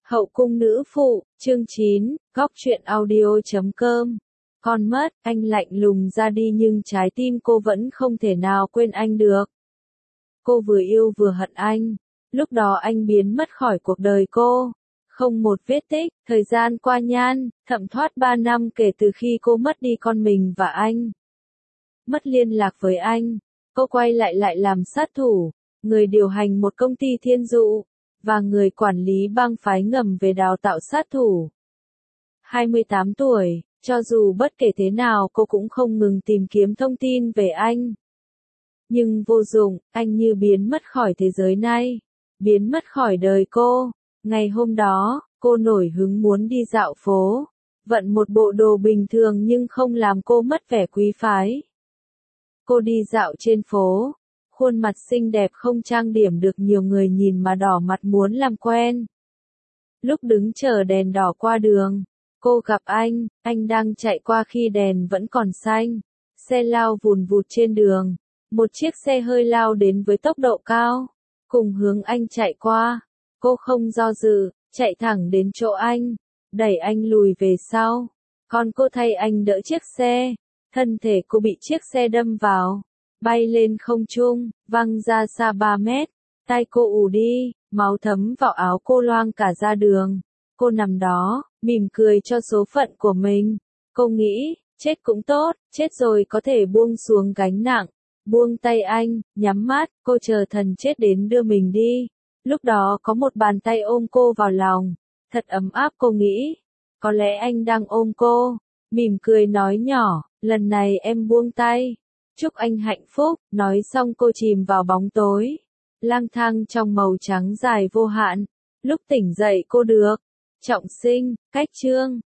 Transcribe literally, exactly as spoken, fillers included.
Hậu cung nữ phụ, chương chín, góc truyện audio chấm com. Con mất, anh lạnh lùng ra đi nhưng trái tim cô vẫn không thể nào quên anh được. Cô vừa yêu vừa hận anh. Lúc đó anh biến mất khỏi cuộc đời cô. Không một vết tích, thời gian qua nhan, thậm thoát ba năm kể từ khi cô mất đi con mình và anh. Mất liên lạc với anh, cô quay lại lại làm sát thủ, người điều hành một công ty thiên dụ, và người quản lý bang phái ngầm về đào tạo sát thủ. hai mươi tám tuổi, cho dù bất kể thế nào cô cũng không ngừng tìm kiếm thông tin về anh. Nhưng vô dụng, anh như biến mất khỏi thế giới này, biến mất khỏi đời cô. Ngày hôm đó, cô nổi hứng muốn đi dạo phố, vận một bộ đồ bình thường nhưng không làm cô mất vẻ quý phái. Cô đi dạo trên phố, khuôn mặt xinh đẹp không trang điểm được nhiều người nhìn mà đỏ mặt muốn làm quen. Lúc đứng chờ đèn đỏ qua đường, cô gặp anh, anh đang chạy qua khi đèn vẫn còn xanh. Xe lao vùn vụt trên đường, một chiếc xe hơi lao đến với tốc độ cao, cùng hướng anh chạy qua. Cô không do dự, chạy thẳng đến chỗ anh, đẩy anh lùi về sau. Còn cô thay anh đỡ chiếc xe, thân thể cô bị chiếc xe đâm vào, bay lên không trung, văng ra xa ba mét. Tai cô ù đi, máu thấm vào áo cô loang cả ra đường. Cô nằm đó, mỉm cười cho số phận của mình. Cô nghĩ, chết cũng tốt, chết rồi có thể buông xuống gánh nặng. Buông tay anh, nhắm mắt, cô chờ thần chết đến đưa mình đi. Lúc đó có một bàn tay ôm cô vào lòng, thật ấm áp. Cô nghĩ, có lẽ anh đang ôm cô, mỉm cười nói nhỏ, lần này em buông tay. Chúc anh hạnh phúc, nói xong cô chìm vào bóng tối, lang thang trong màu trắng dài vô hạn. Lúc tỉnh dậy cô được trọng sinh, cách chương.